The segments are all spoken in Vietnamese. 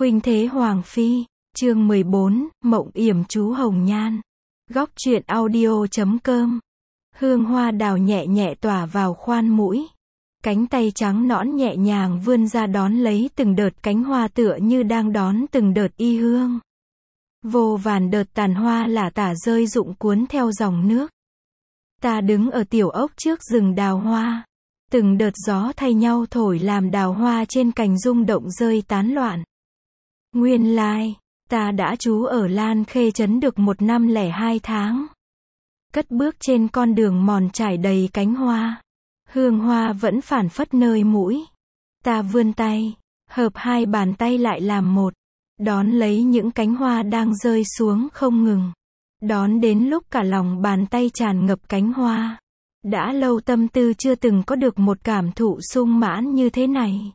Khuynh thế Hoàng phi, chương 14, Mộng yểm chú Hồng Nhan. Góc truyện audio.com. Hương hoa đào nhẹ nhẹ tỏa vào khoan mũi. Cánh tay trắng nõn nhẹ nhàng vươn ra đón lấy từng đợt cánh hoa tựa như đang đón từng đợt y hương. Vô vàn đợt tàn hoa lả tả rơi rụng cuốn theo dòng nước. Ta đứng ở tiểu ốc trước rừng đào hoa. Từng đợt gió thay nhau thổi làm đào hoa trên cành rung động rơi tán loạn. Nguyên lai, ta đã trú ở Lan Khê Trấn được 1 năm lẻ 2 tháng. Cất bước trên con đường mòn trải đầy cánh hoa. Hương hoa vẫn phảng phất nơi mũi. Ta vươn tay, hợp hai bàn tay lại làm một. Đón lấy những cánh hoa đang rơi xuống không ngừng. Đón đến lúc cả lòng bàn tay tràn ngập cánh hoa. Đã lâu tâm tư chưa từng có được một cảm thụ sung mãn như thế này.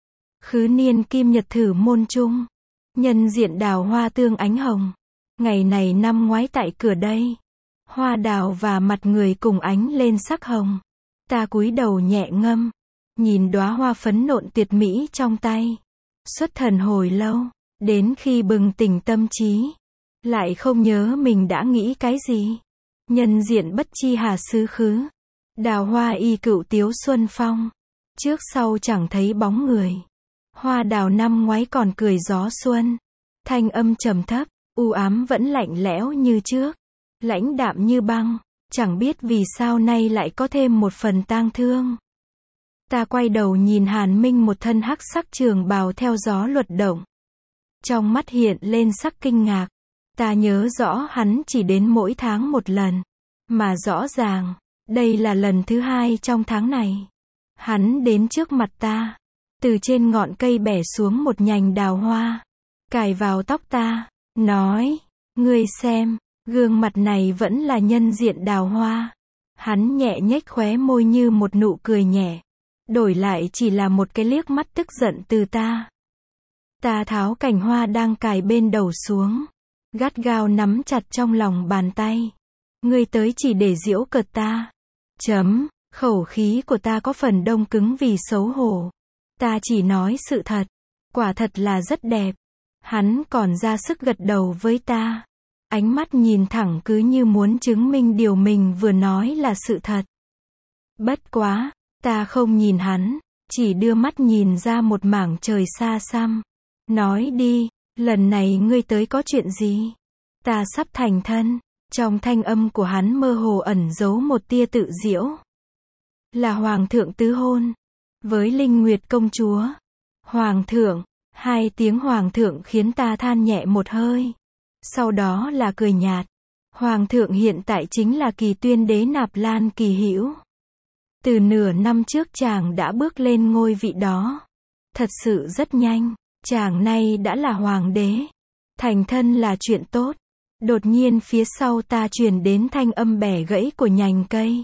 Khứ niên kim nhật thử môn trung. Nhân diện đào hoa tương ánh hồng. Ngày này năm ngoái tại cửa đây. Hoa đào và mặt người cùng ánh lên sắc hồng. Ta cúi đầu nhẹ ngâm. Nhìn đóa hoa phấn nộn tuyệt mỹ trong tay. Xuất thần hồi lâu. Đến khi bừng tỉnh tâm trí. Lại không nhớ mình đã nghĩ cái gì. Nhân diện bất chi hà xứ khứ. Đào hoa y cựu tiếu xuân phong. Trước sau chẳng thấy bóng người. Hoa đào năm ngoái còn cười gió xuân. Thanh âm trầm thấp, u ám vẫn lạnh lẽo như trước. Lãnh đạm như băng. Chẳng biết vì sao nay lại có thêm một phần tang thương. Ta quay đầu nhìn Hàn Minh một thân hắc sắc trường bào theo gió luật động. Trong mắt hiện lên sắc kinh ngạc. Ta nhớ rõ hắn chỉ đến mỗi tháng một lần. Mà rõ ràng, đây là lần thứ 2 trong tháng này. Hắn đến trước mặt ta. Từ trên ngọn cây bẻ xuống một nhành đào hoa. Cài vào tóc ta. Nói, ngươi xem, gương mặt này vẫn là nhân diện đào hoa. Hắn nhẹ nhếch khóe môi như một nụ cười nhẹ. Đổi lại chỉ là một cái liếc mắt tức giận từ ta. Ta tháo cành hoa đang cài bên đầu xuống. Gắt gao nắm chặt trong lòng bàn tay. Ngươi tới chỉ để giễu cợt ta. Khẩu khí của ta có phần đông cứng vì xấu hổ. Ta chỉ nói sự thật. Quả thật là rất đẹp. Hắn còn ra sức gật đầu với ta. Ánh mắt nhìn thẳng cứ như muốn chứng minh điều mình vừa nói là sự thật. Bất quá, ta không nhìn hắn. Chỉ đưa mắt nhìn ra một mảng trời xa xăm. Nói đi, lần này ngươi tới có chuyện gì? Ta sắp thành thân. Trong thanh âm của hắn mơ hồ ẩn giấu một tia tự giễu. Là Hoàng thượng tứ hôn. Với Linh Nguyệt công chúa. Hoàng thượng. 2 tiếng Hoàng thượng khiến ta than nhẹ một hơi. Sau đó là cười nhạt. Hoàng thượng hiện tại chính là Kỳ Tuyên đế Nạp Lan Kỳ Hữu. Từ nửa năm trước chàng đã bước lên ngôi vị đó. Thật sự rất nhanh. Chàng nay đã là hoàng đế. Thành thân là chuyện tốt. Đột nhiên phía sau ta truyền đến thanh âm bẻ gãy của nhành cây.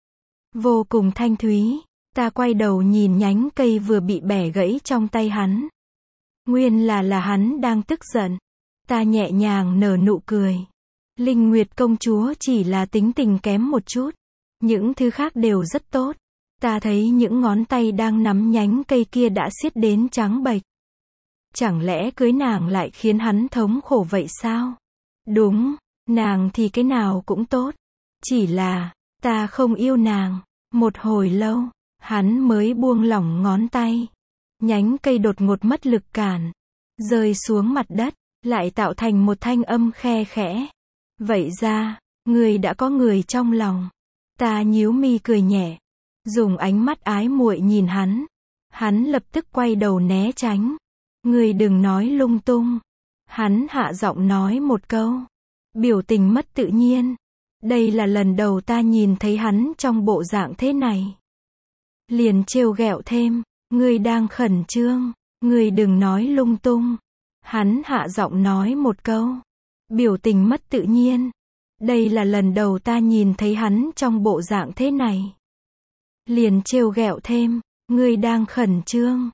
Vô cùng thanh thúy. Ta quay đầu nhìn nhánh cây vừa bị bẻ gãy trong tay hắn. Nguyên là hắn đang tức giận. Ta nhẹ nhàng nở nụ cười. Linh Nguyệt công chúa chỉ là tính tình kém một chút. Những thứ khác đều rất tốt. Ta thấy những ngón tay đang nắm nhánh cây kia đã siết đến trắng bệch. Chẳng lẽ cưới nàng lại khiến hắn thống khổ vậy sao? Đúng, nàng thì cái nào cũng tốt. Chỉ là, ta không yêu nàng. Một hồi lâu, hắn mới buông lỏng ngón tay. Nhánh cây đột ngột mất lực cản. Rơi xuống mặt đất, lại tạo thành một thanh âm khe khẽ. Vậy ra, ngươi đã có người trong lòng. Ta nhíu mi cười nhẹ. Dùng ánh mắt ái muội nhìn hắn. Hắn lập tức quay đầu né tránh. Ngươi đừng nói lung tung. Hắn hạ giọng nói một câu. Biểu tình mất tự nhiên. Đây là lần đầu ta nhìn thấy hắn trong bộ dạng thế này. Liền trêu ghẹo thêm. Ngươi đang khẩn trương. Ngươi đừng nói lung tung. Hắn hạ giọng nói một câu. Biểu tình mất tự nhiên. Đây là lần đầu ta nhìn thấy hắn trong bộ dạng thế này. Liền trêu ghẹo thêm. Ngươi đang khẩn trương.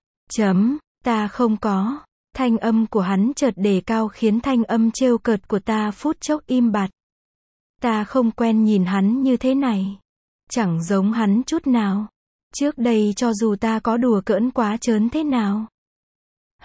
Ta không có. Thanh âm của hắn chợt đề cao khiến thanh âm trêu cợt của ta phút chốc im bặt. Ta không quen nhìn hắn như thế này. Chẳng giống hắn chút nào. Trước đây cho dù ta có đùa cỡn quá trớn thế nào.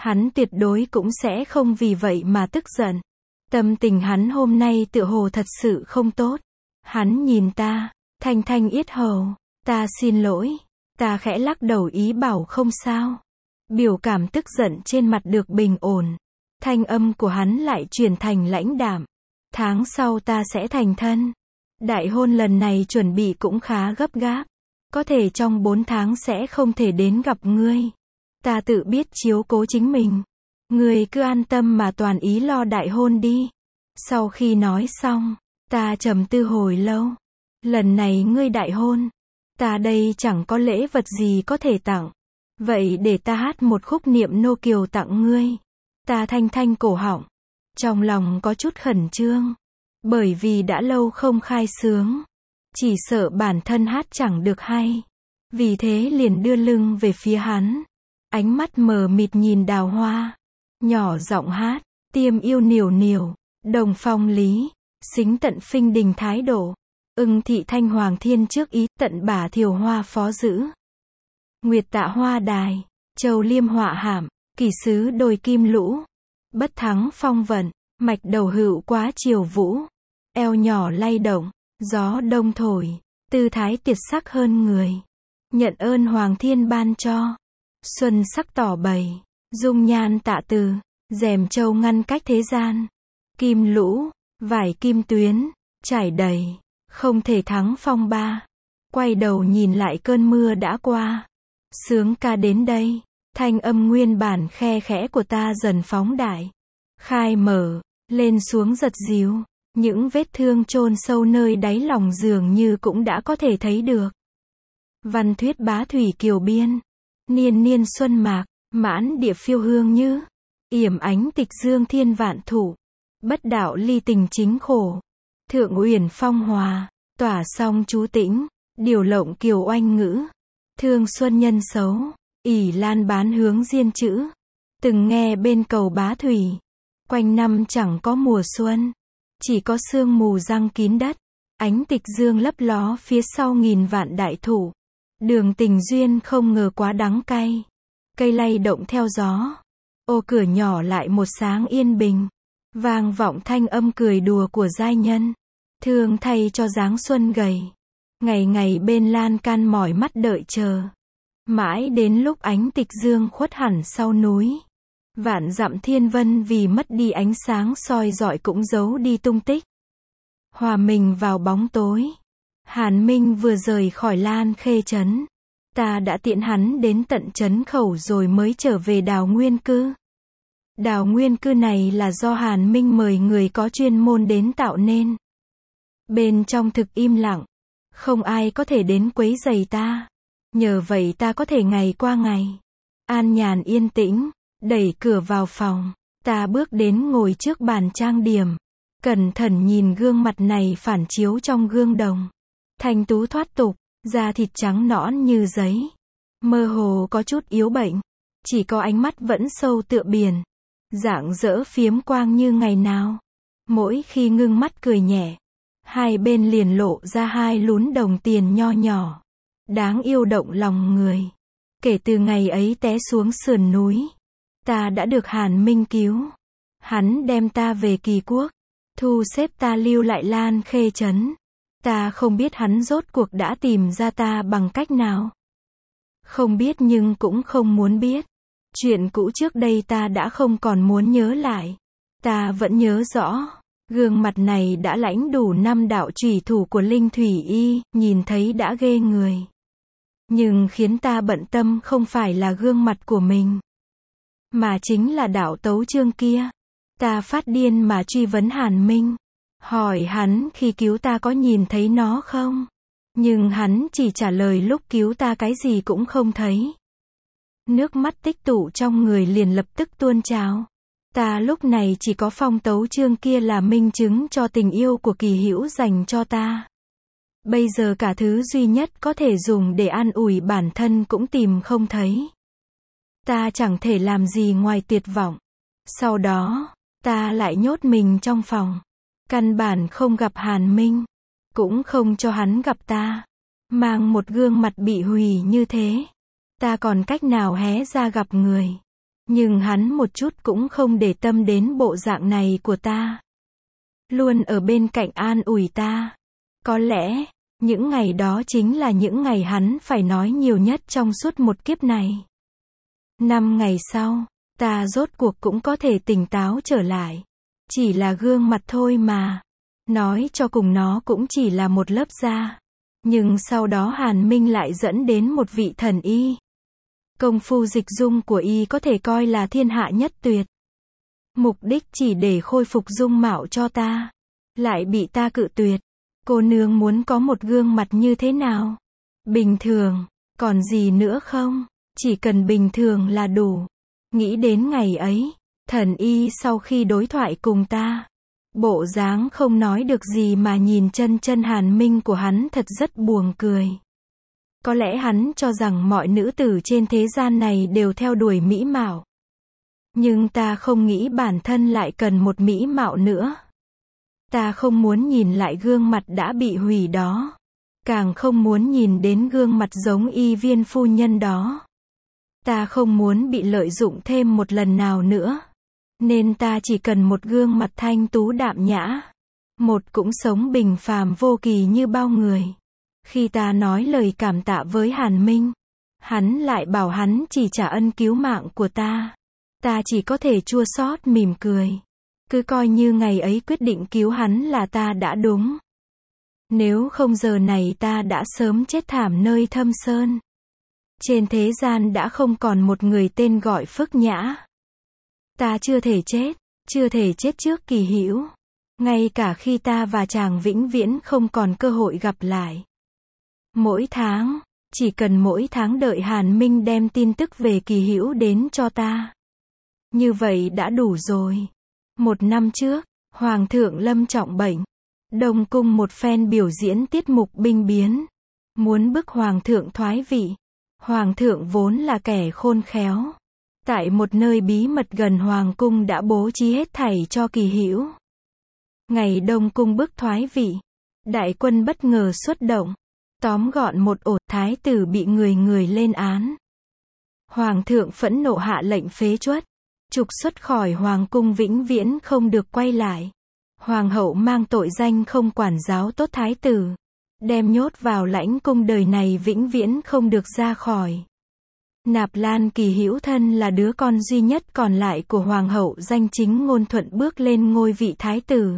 Hắn tuyệt đối cũng sẽ không vì vậy mà tức giận. Tâm tình hắn hôm nay tựa hồ thật sự không tốt. Hắn nhìn ta, thanh thanh yết hầu, ta xin lỗi, ta khẽ lắc đầu ý bảo không sao. Biểu cảm tức giận trên mặt được bình ổn. Thanh âm của hắn lại chuyển thành lãnh đạm. Tháng sau ta sẽ thành thân. Đại hôn lần này chuẩn bị cũng khá gấp gáp. Có thể trong 4 tháng sẽ không thể đến gặp ngươi. Ta tự biết chiếu cố chính mình. Ngươi cứ an tâm mà toàn ý lo đại hôn đi. Sau khi nói xong, ta trầm tư hồi lâu. Lần này ngươi đại hôn, ta đây chẳng có lễ vật gì có thể tặng. Vậy để ta hát một khúc niệm nô kiều tặng ngươi. Ta thanh thanh cổ họng. Trong lòng có chút khẩn trương. Bởi vì đã lâu không khai xướng. Chỉ sợ bản thân hát chẳng được hay. Vì thế liền đưa lưng về phía hắn. Ánh mắt mờ mịt nhìn đào hoa. Nhỏ giọng hát. Tiêm yêu niểu niểu. Đồng phong lý. Xính tận phinh đình thái độ. Ưng thị thanh hoàng thiên trước ý. Tận bả thiều hoa phó giữ. Nguyệt tạ hoa đài. Châu liêm họa hàm. Kỳ sứ đồi kim lũ. Bất thắng phong vận. Mạch đầu hữu quá chiều vũ. Eo nhỏ lay động. Gió đông thổi. Tư thái tuyệt sắc hơn người. Nhận ơn hoàng thiên ban cho. Xuân sắc tỏ bày. Dung nhan tạ từ. Rèm châu ngăn cách thế gian. Kim lũ. Vải kim tuyến. Trải đầy. Không thể thắng phong ba. Quay đầu nhìn lại cơn mưa đã qua. Sướng ca đến đây. Thanh âm nguyên bản khe khẽ của ta dần phóng đại. Khai mở. Lên xuống giật díu. Những vết thương chôn sâu nơi đáy lòng dường như cũng đã có thể thấy được. Văn thuyết bá thủy kiều biên. Niên niên xuân mạc. Mãn địa phiêu hương như. Yểm ánh tịch dương thiên vạn thụ. Bất đạo ly tình chính khổ. Thượng uyển phong hòa. Tỏa song chú tĩnh. Điều lộng kiều oanh ngữ. Thương xuân nhân xấu. ỷ lan bán hướng diên chữ. Từng nghe bên cầu bá thủy. Quanh năm chẳng có mùa xuân. Chỉ có sương mù răng kín đất. Ánh tịch dương lấp ló phía sau nghìn vạn đại thụ. Đường tình duyên không ngờ quá đắng cay. Cây lay động theo gió. Ô cửa nhỏ lại một sáng yên bình. Vang vọng thanh âm cười đùa của giai nhân. Thương thay cho dáng xuân gầy. Ngày ngày bên lan can mỏi mắt đợi chờ. Mãi đến lúc ánh tịch dương khuất hẳn sau núi. Vạn dặm thiên vân vì mất đi ánh sáng soi rọi cũng giấu đi tung tích. Hòa mình vào bóng tối. Hàn Minh vừa rời khỏi Lan Khê trấn. Ta đã tiễn hắn đến tận trấn khẩu rồi mới trở về đào nguyên cư. Đào nguyên cư này là do Hàn Minh mời người có chuyên môn đến tạo nên. Bên trong thực im lặng. Không ai có thể đến quấy rầy ta. Nhờ vậy ta có thể ngày qua ngày. An nhàn yên tĩnh. Đẩy cửa vào phòng. Ta bước đến ngồi trước bàn trang điểm. Cẩn thận nhìn gương mặt này phản chiếu trong gương đồng. Thanh tú thoát tục. Da thịt trắng nõn như giấy. Mơ hồ có chút yếu bệnh. Chỉ có ánh mắt vẫn sâu tựa biển. Rạng rỡ phiếm quang như ngày nào. Mỗi khi ngưng mắt cười nhẹ. Hai bên liền lộ ra hai lún đồng tiền nho nhỏ. Đáng yêu động lòng người. Kể từ ngày ấy té xuống sườn núi. Ta đã được Hàn Minh cứu. Hắn đem ta về Kỳ Quốc. Thu xếp ta lưu lại Lan Khê trấn. Ta không biết hắn rốt cuộc đã tìm ra ta bằng cách nào. Không biết nhưng cũng không muốn biết. Chuyện cũ trước đây ta đã không còn muốn nhớ lại. Ta vẫn nhớ rõ. Gương mặt này đã lãnh đủ 5 đạo chủy thủ của Linh Thủy Y, nhìn thấy đã ghê người. Nhưng khiến ta bận tâm không phải là gương mặt của mình. Mà chính là đạo tấu chương kia. Ta phát điên mà truy vấn Hàn Minh. Hỏi hắn khi cứu ta có nhìn thấy nó không? Nhưng hắn chỉ trả lời lúc cứu ta cái gì cũng không thấy. Nước mắt tích tụ trong người liền lập tức tuôn trào. Ta lúc này chỉ có phong tấu chương kia là minh chứng cho tình yêu của Kỳ Hữu dành cho ta. Bây giờ cả thứ duy nhất có thể dùng để an ủi bản thân cũng tìm không thấy. Ta chẳng thể làm gì ngoài tuyệt vọng. Sau đó, ta lại nhốt mình trong phòng. Căn bản không gặp Hàn Minh. Cũng không cho hắn gặp ta. Mang một gương mặt bị hủy như thế. Ta còn cách nào hé ra gặp người. Nhưng hắn một chút cũng không để tâm đến bộ dạng này của ta. Luôn ở bên cạnh an ủi ta. Có lẽ, những ngày đó chính là những ngày hắn phải nói nhiều nhất trong suốt một kiếp này. 5 ngày sau, ta rốt cuộc cũng có thể tỉnh táo trở lại. Chỉ là gương mặt thôi mà. Nói cho cùng nó cũng chỉ là một lớp da. Nhưng sau đó Hàn Minh lại dẫn đến một vị thần y. Công phu dịch dung của y có thể coi là thiên hạ nhất tuyệt. Mục đích chỉ để khôi phục dung mạo cho ta. Lại bị ta cự tuyệt. Cô nương muốn có một gương mặt như thế nào? Bình thường, còn gì nữa không? Chỉ cần bình thường là đủ. Nghĩ đến ngày ấy, thần y sau khi đối thoại cùng ta, bộ dáng không nói được gì mà nhìn chân Hàn Minh của hắn thật rất buồn cười. Có lẽ hắn cho rằng mọi nữ tử trên thế gian này đều theo đuổi mỹ mạo. Nhưng ta không nghĩ bản thân lại cần một mỹ mạo nữa. Ta không muốn nhìn lại gương mặt đã bị hủy đó. Càng không muốn nhìn đến gương mặt giống y viên phu nhân đó. Ta không muốn bị lợi dụng thêm một lần nào nữa. Nên ta chỉ cần một gương mặt thanh tú đạm nhã. Một cũng sống bình phàm vô kỳ như bao người. Khi ta nói lời cảm tạ với Hàn Minh, hắn lại bảo hắn chỉ trả ân cứu mạng của ta. Ta chỉ có thể chua xót mỉm cười. Cứ coi như ngày ấy quyết định cứu hắn là ta đã đúng. Nếu không giờ này ta đã sớm chết thảm nơi thâm sơn. Trên thế gian đã không còn một người tên gọi Phước Nhã. Ta chưa thể chết trước Kỳ Hữu. Ngay cả khi ta và chàng vĩnh viễn không còn cơ hội gặp lại. Mỗi tháng, chỉ cần mỗi tháng đợi Hàn Minh đem tin tức về Kỳ Hữu đến cho ta. Như vậy đã đủ rồi. 1 năm trước, Hoàng thượng lâm trọng bệnh. Đông cung một phen biểu diễn tiết mục binh biến. Muốn bức Hoàng thượng thoái vị. Hoàng thượng vốn là kẻ khôn khéo. Tại một nơi bí mật gần Hoàng cung đã bố trí hết thảy cho Kỳ Hữu. Ngày Đông cung bức thoái vị. Đại quân bất ngờ xuất động. Tóm gọn một ổ thái tử bị người lên án. Hoàng thượng phẫn nộ hạ lệnh phế truất. Trục xuất khỏi Hoàng cung vĩnh viễn không được quay lại. Hoàng hậu mang tội danh không quản giáo tốt thái tử. Đem nhốt vào lãnh cung đời này vĩnh viễn không được ra khỏi. Nạp Lan Kỳ Hữu thân là đứa con duy nhất còn lại của Hoàng hậu danh chính ngôn thuận bước lên ngôi vị thái tử.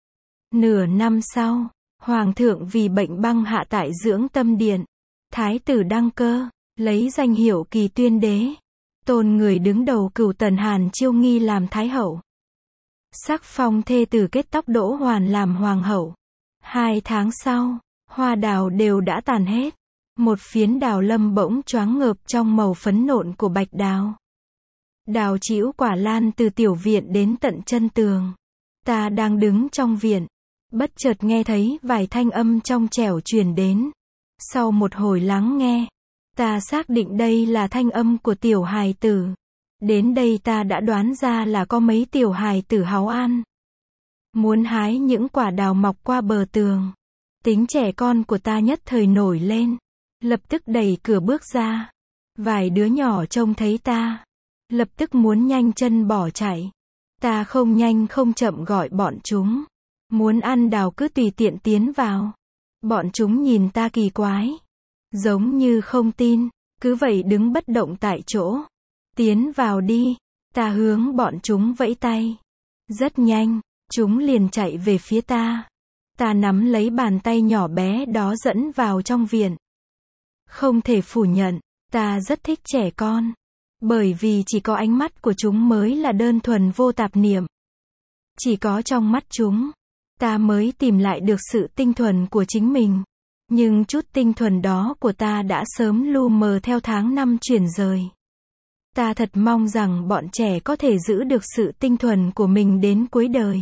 Nửa năm sau, Hoàng thượng vì bệnh băng hạ tại Dưỡng Tâm Điện. Thái tử đăng cơ, lấy danh hiệu Kỳ Tuyên Đế. Tôn người đứng đầu Cửu Tần Hàn Chiêu Nghi làm thái hậu. Sắc phong thê tử kết tóc Đỗ Hoàn làm hoàng hậu. 2 tháng sau, hoa đào đều đã tàn hết. Một phiến đào lâm bỗng choáng ngợp trong màu phấn nộn của bạch đào. Đào trĩu quả lan từ tiểu viện đến tận chân tường. Ta đang đứng trong viện, bất chợt nghe thấy vài thanh âm trong trẻo truyền đến. Sau một hồi lắng nghe, ta xác định đây là thanh âm của tiểu hài tử. Đến đây ta đã đoán ra là có mấy tiểu hài tử háu ăn. Muốn hái những quả đào mọc qua bờ tường. Tính trẻ con của ta nhất thời nổi lên. Lập tức đẩy cửa bước ra. Vài đứa nhỏ trông thấy ta. Lập tức muốn nhanh chân bỏ chạy. Ta không nhanh không chậm gọi bọn chúng. Muốn ăn đào cứ tùy tiện tiến vào. Bọn chúng nhìn ta kỳ quái. Giống như không tin. Cứ vậy đứng bất động tại chỗ. Tiến vào đi. Ta hướng bọn chúng vẫy tay. Rất nhanh, chúng liền chạy về phía ta. Ta nắm lấy bàn tay nhỏ bé đó dẫn vào trong viện. Không thể phủ nhận, ta rất thích trẻ con. Bởi vì chỉ có ánh mắt của chúng mới là đơn thuần vô tạp niệm. Chỉ có trong mắt chúng, ta mới tìm lại được sự tinh thuần của chính mình. Nhưng chút tinh thuần đó của ta đã sớm lu mờ theo tháng năm chuyển rời. Ta thật mong rằng bọn trẻ có thể giữ được sự tinh thuần của mình đến cuối đời.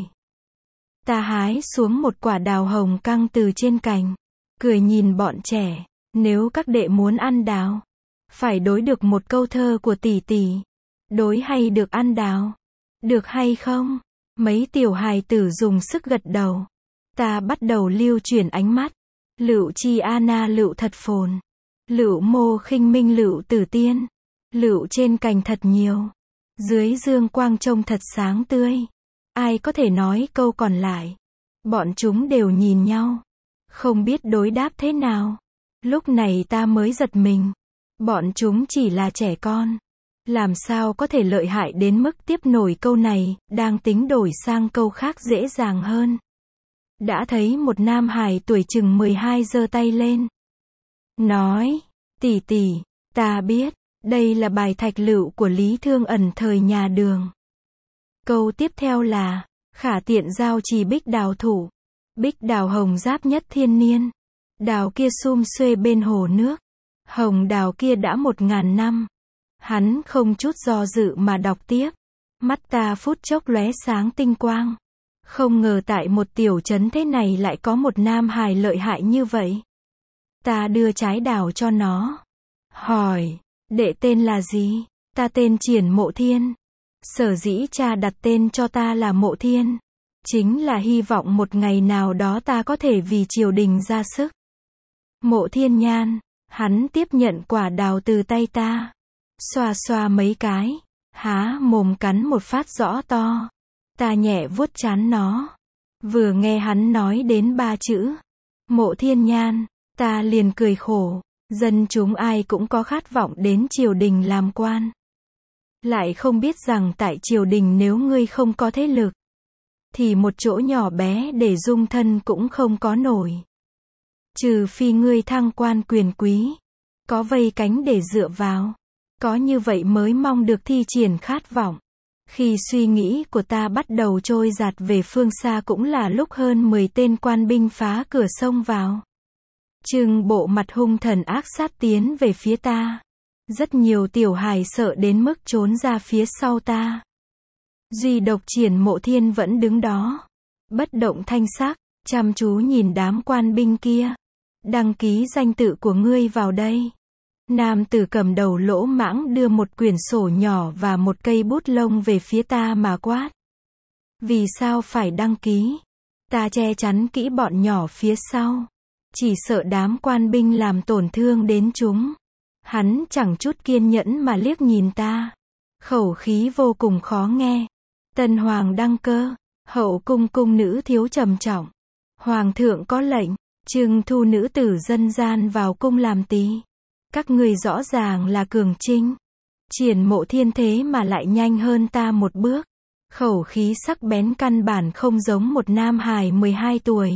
Ta hái xuống một quả đào hồng căng từ trên cành, cười nhìn bọn trẻ, nếu các đệ muốn ăn đào, phải đối được một câu thơ của tỷ tỷ. Đối hay được ăn đào? Được hay không? Mấy tiểu hài tử dùng sức gật đầu. Ta bắt đầu lưu chuyển ánh mắt. Lựu chi ana lựu thật phồn. Lựu mô khinh minh lựu tử tiên. Lựu trên cành thật nhiều. Dưới dương quang trông thật sáng tươi. Ai có thể nói câu còn lại? Bọn chúng đều nhìn nhau, không biết đối đáp thế nào. Lúc này ta mới giật mình. Bọn chúng chỉ là trẻ con. Làm sao có thể lợi hại đến mức tiếp nổi câu này, đang tính đổi sang câu khác dễ dàng hơn. Đã thấy một nam hài tuổi chừng 12 giơ tay lên. Nói, tỷ tỷ, ta biết, đây là bài thạch lựu của Lý Thương Ẩn thời nhà Đường. Câu tiếp theo là, khả tiện giao trì bích đào thủ. Bích đào hồng giáp nhất thiên niên. Đào kia sum xuê bên hồ nước. Hồng đào kia đã 1000 năm. Hắn không chút do dự mà đọc tiếp. Mắt ta phút chốc lóe sáng tinh quang. Không ngờ tại một tiểu trấn thế này lại có một nam hài lợi hại như vậy. Ta đưa trái đào cho nó. Hỏi, đệ tên là gì? Ta tên Triển Mộ Thiên. Sở dĩ cha đặt tên cho ta là Mộ Thiên, chính là hy vọng một ngày nào đó ta có thể vì triều đình ra sức. Mộ Thiên Nhan, hắn tiếp nhận quả đào từ tay ta. Xoa xoa mấy cái, há mồm cắn một phát rõ to. Ta nhẹ vuốt trán nó. Vừa nghe hắn nói đến 3 chữ Mộ Thiên Nhan, ta liền cười khổ. Dân chúng ai cũng có khát vọng đến triều đình làm quan. Lại không biết rằng tại triều đình nếu ngươi không có thế lực, thì một chỗ nhỏ bé để dung thân cũng không có nổi. Trừ phi ngươi thăng quan quyền quý, có vây cánh để dựa vào. Có như vậy mới mong được thi triển khát vọng. Khi suy nghĩ của ta bắt đầu trôi dạt về phương xa cũng là lúc hơn 10 tên quan binh phá cửa sông vào. Trừng bộ mặt hung thần ác sát tiến về phía ta. Rất nhiều tiểu hài sợ đến mức trốn ra phía sau ta. Duy độc Triển Mộ Thiên vẫn đứng đó, bất động thanh sắc, chăm chú nhìn đám quan binh kia. Đăng ký danh tự của ngươi vào đây. Nam tử cầm đầu lỗ mãng đưa một quyển sổ nhỏ và một cây bút lông về phía ta mà quát. Vì sao phải đăng ký? Ta che chắn kỹ bọn nhỏ phía sau. Chỉ sợ đám quan binh làm tổn thương đến chúng. Hắn chẳng chút kiên nhẫn mà liếc nhìn ta. Khẩu khí vô cùng khó nghe. Tân hoàng đăng cơ, hậu cung cung nữ thiếu trầm trọng. Hoàng thượng có lệnh, trưng thu nữ tử dân gian vào cung làm tỳ. Các người rõ ràng là cường trinh. Triển Mộ Thiên thế mà lại nhanh hơn ta một bước. Khẩu khí sắc bén căn bản không giống một nam hài 12 tuổi.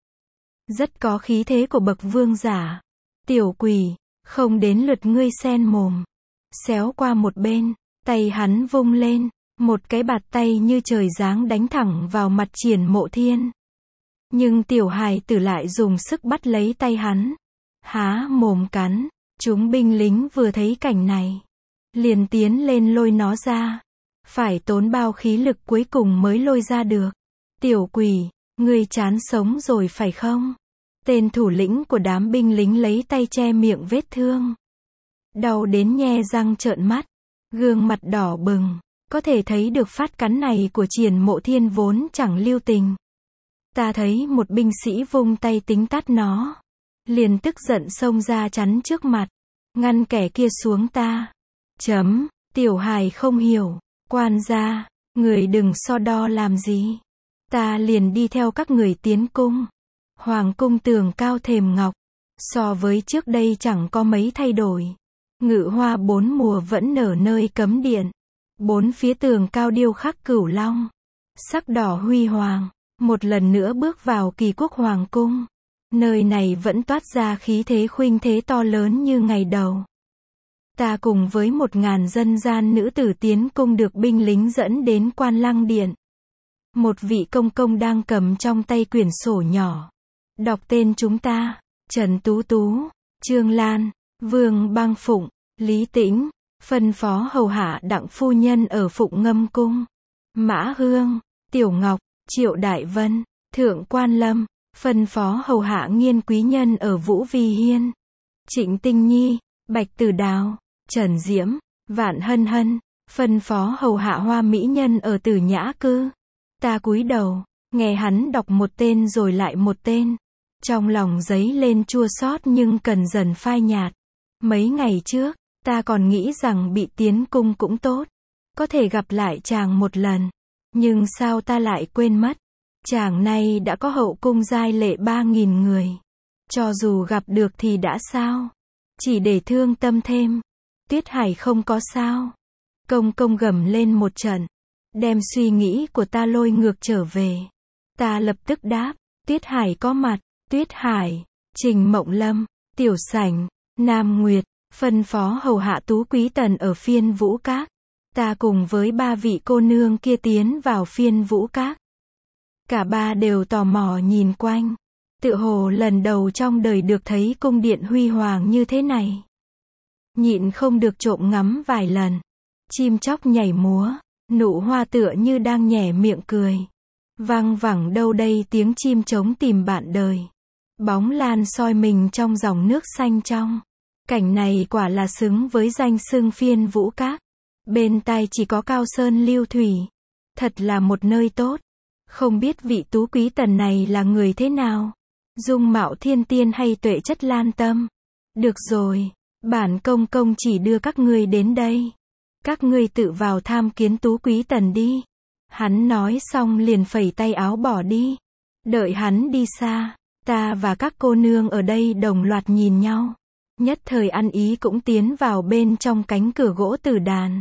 Rất có khí thế của bậc vương giả. Tiểu quỷ, không đến lượt ngươi xen mồm. Xéo qua một bên, tay hắn vung lên, một cái bạt tay như trời giáng đánh thẳng vào mặt Triển Mộ Thiên. Nhưng tiểu hài tử lại dùng sức bắt lấy tay hắn. Há mồm cắn. Chúng binh lính vừa thấy cảnh này, liền tiến lên lôi nó ra. Phải tốn bao khí lực cuối cùng mới lôi ra được. Tiểu quỷ, ngươi chán sống rồi phải không? Tên thủ lĩnh của đám binh lính lấy tay che miệng vết thương. Đau đến nhe răng trợn mắt. Gương mặt đỏ bừng. Có thể thấy được phát cắn này của Triển Mộ Thiên vốn chẳng lưu tình. Ta thấy một binh sĩ vung tay tính tát nó. Liền tức giận xông ra chắn trước mặt. Ngăn kẻ kia xuống ta. Tiểu hài không hiểu. Quan gia, người đừng so đo làm gì. Ta liền đi theo các người tiến cung. Hoàng cung tường cao thềm ngọc. So với trước đây chẳng có mấy thay đổi. Ngự hoa 4 mùa vẫn nở nơi cấm điện. 4 phía tường cao điêu khắc cửu long. Sắc đỏ huy hoàng. Một lần nữa bước vào Kỳ Quốc Hoàng cung. Nơi này vẫn toát ra khí thế khuynh thế to lớn như ngày đầu. Ta cùng với 1000 dân gian nữ tử tiến cung được binh lính dẫn đến Quan Lăng Điện. Một vị công công đang cầm trong tay quyển sổ nhỏ. Đọc tên chúng ta: Trần Tú Tú, Trương Lan, Vương Băng Phụng, Lý Tĩnh, phân phó hầu hạ Đặng phu nhân ở Phụng Ngâm cung. Mã Hương, Tiểu Ngọc, Triệu Đại Vân, Thượng Quan Lâm, phân phó hầu hạ Nghiên quý nhân ở Vũ Vi Hiên. Trịnh Tinh Nhi, Bạch Tử Đào, Trần Diễm, Vạn Hân Hân, phân phó hầu hạ Hoa mỹ nhân ở Tử Nhã cư. Ta cúi đầu, nghe hắn đọc một tên rồi lại một tên. Trong lòng dấy lên chua xót nhưng cần dần phai nhạt. Mấy ngày trước, ta còn nghĩ rằng bị tiến cung cũng tốt. có thể gặp lại chàng một lần. Nhưng sao ta lại quên mất? Chàng này đã có hậu cung giai lệ 3.000 người. Cho dù gặp được thì đã sao? Chỉ để thương tâm thêm. Tuyết Hải không có sao. Công công gầm lên một trận. Đem suy nghĩ của ta lôi ngược trở về. Ta lập tức đáp. Tuyết Hải có mặt. Tuyết Hải, Trình Mộng Lâm, Tiểu Sảnh, Nam Nguyệt, phân phó hầu hạ Tú Quý Tần ở Phiên Vũ Các. Ta cùng với 3 vị cô nương kia tiến vào Phiên Vũ Các. Cả ba đều tò mò nhìn quanh. Tự hồ lần đầu trong đời được thấy cung điện huy hoàng như thế này. Nhịn không được trộm ngắm vài lần. Chim chóc nhảy múa, nụ hoa tựa như đang nhẻ miệng cười. Vang vẳng đâu đây tiếng chim trống tìm bạn đời. Bóng lan soi mình trong dòng nước xanh trong. Cảnh này quả là xứng với danh xưng Phiên Vũ Các. Bên tai chỉ có cao sơn lưu thủy. Thật là một nơi tốt. Không biết vị Tú Quý Tần này là người thế nào? Dung mạo thiên tiên hay tuệ chất lan tâm? Được rồi, bản công công chỉ đưa các ngươi đến đây. Các ngươi tự vào tham kiến Tú Quý Tần đi. Hắn nói xong liền phẩy tay áo bỏ đi. Đợi hắn đi xa, ta và các cô nương ở đây đồng loạt nhìn nhau. Nhất thời ăn ý cũng tiến vào bên trong cánh cửa gỗ tử đàn.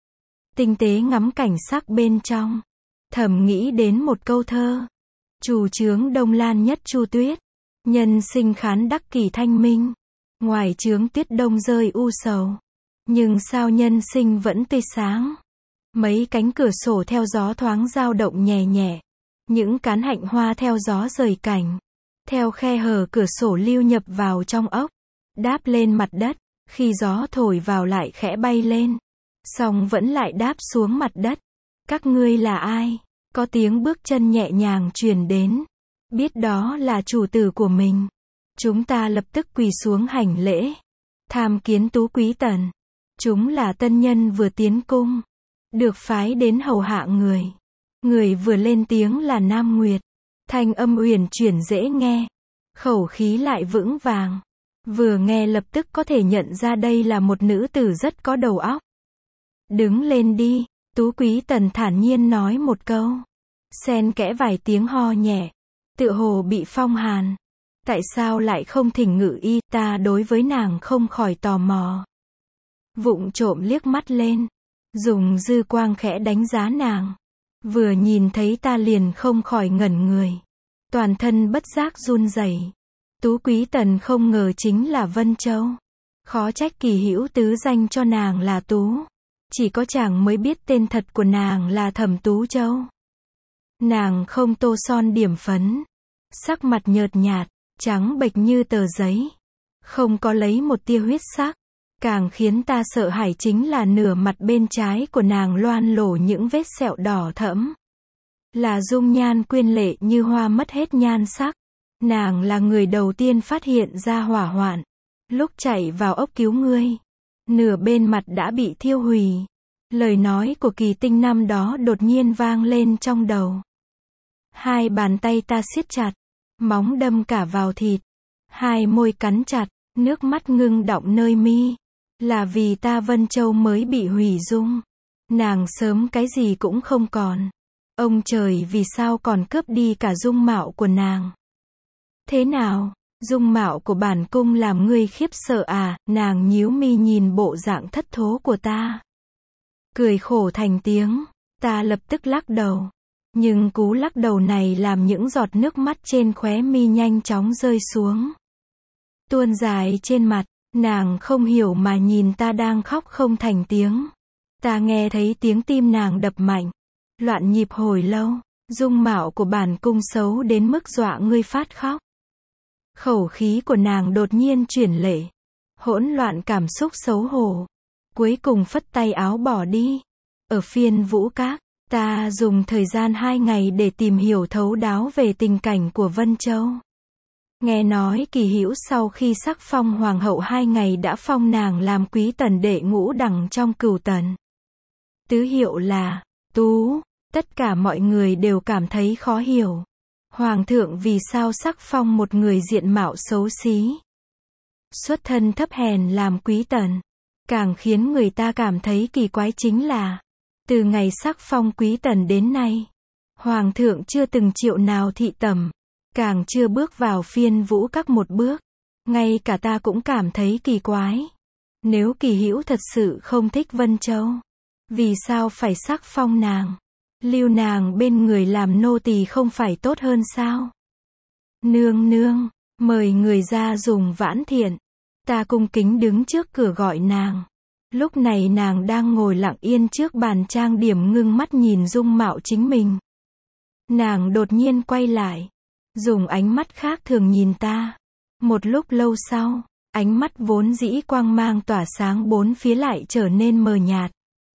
Tinh tế ngắm cảnh sắc bên trong. Thầm nghĩ đến một câu thơ. Chủ trướng Đông Lan nhất Chu Tuyết. Nhân sinh khán đắc kỳ thanh minh. Ngoài trướng tuyết đông rơi u sầu. Nhưng sao nhân sinh vẫn tươi sáng. Mấy cánh cửa sổ theo gió thoáng dao động nhẹ nhẹ. Những cán hạnh hoa theo gió rời cảnh. Theo khe hở cửa sổ lưu nhập vào trong ốc. Đáp lên mặt đất. Khi gió thổi vào lại khẽ bay lên. Xong vẫn lại đáp xuống mặt đất. Các ngươi là ai? Có tiếng bước chân nhẹ nhàng truyền đến. Biết đó là chủ tử của mình. Chúng ta lập tức quỳ xuống hành lễ. Tham kiến Tú Quý Tần. Chúng là tân nhân vừa tiến cung. Được phái đến hầu hạ người. Người vừa lên tiếng là Nam Nguyệt. Thanh âm uyển chuyển dễ nghe. Khẩu khí lại vững vàng. Vừa nghe lập tức có thể nhận ra đây là một nữ tử rất có đầu óc. Đứng lên đi. Tú Quý Tần thản nhiên nói một câu. Xen kẽ vài tiếng ho nhẹ. Tựa hồ bị phong hàn. Tại sao lại không thỉnh ngự y? Ta đối với nàng không khỏi tò mò. Vụng trộm liếc mắt lên. Dùng dư quang khẽ đánh giá nàng. Vừa nhìn thấy ta liền không khỏi ngẩn người. Toàn thân bất giác run rẩy. Tú Quý Tần không ngờ chính là Vân Châu. Khó trách Kỳ Hữu tứ danh cho nàng là Tú. Chỉ có chàng mới biết tên thật của nàng là Thẩm Tú Châu. Nàng không tô son điểm phấn. Sắc mặt nhợt nhạt, trắng bệch như tờ giấy. Không có lấy một tia huyết sắc. Càng khiến ta sợ hãi chính là nửa mặt bên trái của nàng loan lổ những vết sẹo đỏ thẫm. Là dung nhan quyến lệ như hoa mất hết nhan sắc. Nàng là người đầu tiên phát hiện ra hỏa hoạn. Lúc chạy vào ốc cứu ngươi. Nửa bên mặt đã bị thiêu hủy. Lời nói của Kỳ Tinh năm đó đột nhiên vang lên trong đầu. Hai bàn tay ta siết chặt. Móng đâm cả vào thịt. Hai môi cắn chặt. Nước mắt ngưng đọng nơi mi. Là vì ta Vân Châu mới bị hủy dung. Nàng sớm cái gì cũng không còn. Ông trời vì sao còn cướp đi cả dung mạo của nàng. Thế nào? Dung mạo của bản cung làm ngươi khiếp sợ à? Nàng nhíu mi nhìn bộ dạng thất thố của ta. Cười khổ thành tiếng. Ta lập tức lắc đầu. Nhưng cú lắc đầu này làm những giọt nước mắt trên khóe mi nhanh chóng rơi xuống. Tuôn dài trên mặt. Nàng không hiểu mà nhìn ta đang khóc không thành tiếng. Ta nghe thấy tiếng tim nàng đập mạnh. Loạn nhịp hồi lâu. Dung mạo của bản cung xấu đến mức dọa ngươi phát khóc. Khẩu khí của nàng đột nhiên chuyển lệ. Hỗn loạn cảm xúc xấu hổ. Cuối cùng phất tay áo bỏ đi. Ở Phiên Vũ Các, ta dùng thời gian 2 ngày để tìm hiểu thấu đáo về tình cảnh của Vân Châu. Nghe nói Kỳ Hữu sau khi sắc phong hoàng hậu 2 ngày đã phong nàng làm quý tần đệ ngũ đẳng trong cửu tần. Tứ hiệu là Tú. Tất cả mọi người đều cảm thấy khó hiểu. Hoàng thượng vì sao sắc phong một người diện mạo xấu xí, xuất thân thấp hèn làm quý tần. Càng khiến người ta cảm thấy kỳ quái chính là Từ ngày sắc phong Quý Tần đến nay, Hoàng thượng chưa từng triệu nào thị tẩm, càng chưa bước vào phiên vũ các một bước. Ngay cả ta cũng cảm thấy kỳ quái. Nếu Kỳ Hữu thật sự không thích Vân Châu, vì sao phải sắc phong nàng? Lưu nàng bên người làm nô tỳ không phải tốt hơn sao? Nương nương, mời người ra dùng vãn thiện. Ta cung kính đứng trước cửa gọi nàng. Lúc này nàng đang ngồi lặng yên trước bàn trang điểm ngưng mắt nhìn dung mạo chính mình. Nàng đột nhiên quay lại, dùng ánh mắt khác thường nhìn ta. Một lúc lâu sau, ánh mắt vốn dĩ quang mang tỏa sáng bốn phía lại trở nên mờ nhạt,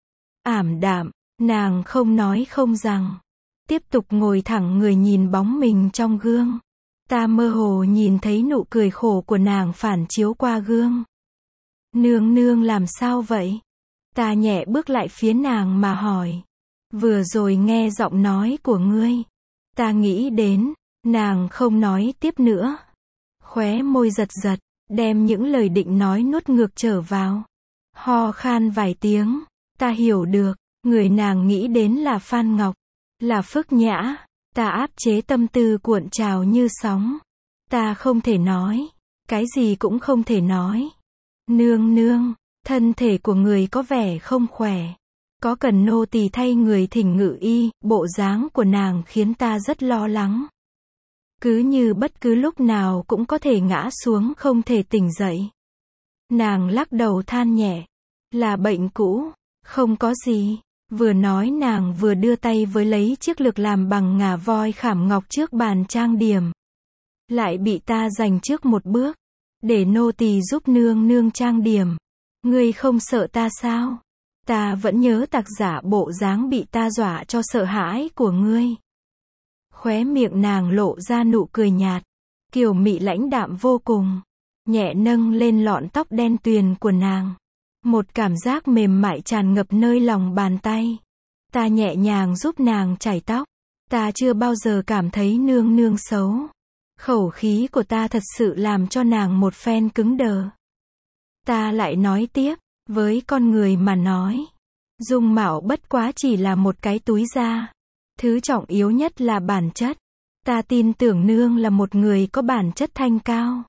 ảm đạm. Nàng không nói không rằng, tiếp tục ngồi thẳng người nhìn bóng mình trong gương. Ta mơ hồ nhìn thấy nụ cười khổ của nàng phản chiếu qua gương. Nương nương làm sao vậy? Ta nhẹ bước lại phía nàng mà hỏi. Vừa rồi nghe giọng nói của ngươi, ta nghĩ đến. Nàng không nói tiếp nữa, khóe môi giật giật, đem những lời định nói nuốt ngược trở vào. Ho khan vài tiếng, ta hiểu được, người nàng nghĩ đến là Phan Ngọc, là Phước Nhã. Ta áp chế tâm tư cuộn trào như sóng. Ta không thể nói, cái gì cũng không thể nói. Nương nương, thân thể của người có vẻ không khỏe. Có cần nô tỳ thay người thỉnh ngự y? Bộ dáng của nàng khiến ta rất lo lắng. Cứ như bất cứ lúc nào cũng có thể ngã xuống không thể tỉnh dậy. Nàng lắc đầu than nhẹ. Là bệnh cũ, không có gì. Vừa nói nàng vừa đưa tay với lấy chiếc lược làm bằng ngà voi khảm ngọc trước bàn trang điểm. Lại bị ta giành trước một bước. Để nô tỳ giúp nương nương trang điểm. Ngươi không sợ ta sao? Ta vẫn nhớ tặc giả bộ dáng bị ta dọa cho sợ hãi của ngươi. Khóe miệng nàng lộ ra nụ cười nhạt, kiều mị lãnh đạm vô cùng, nhẹ nâng lên lọn tóc đen tuyền của nàng. Một cảm giác mềm mại tràn ngập nơi lòng bàn tay. Ta nhẹ nhàng giúp nàng chải tóc. Ta chưa bao giờ cảm thấy nương nương xấu. Khẩu khí của ta thật sự làm cho nàng một phen cứng đờ. Ta lại nói tiếp, với con người mà nói, dung mạo bất quá chỉ là một cái túi da. Thứ trọng yếu nhất là bản chất. Ta tin tưởng nương là một người có bản chất thanh cao,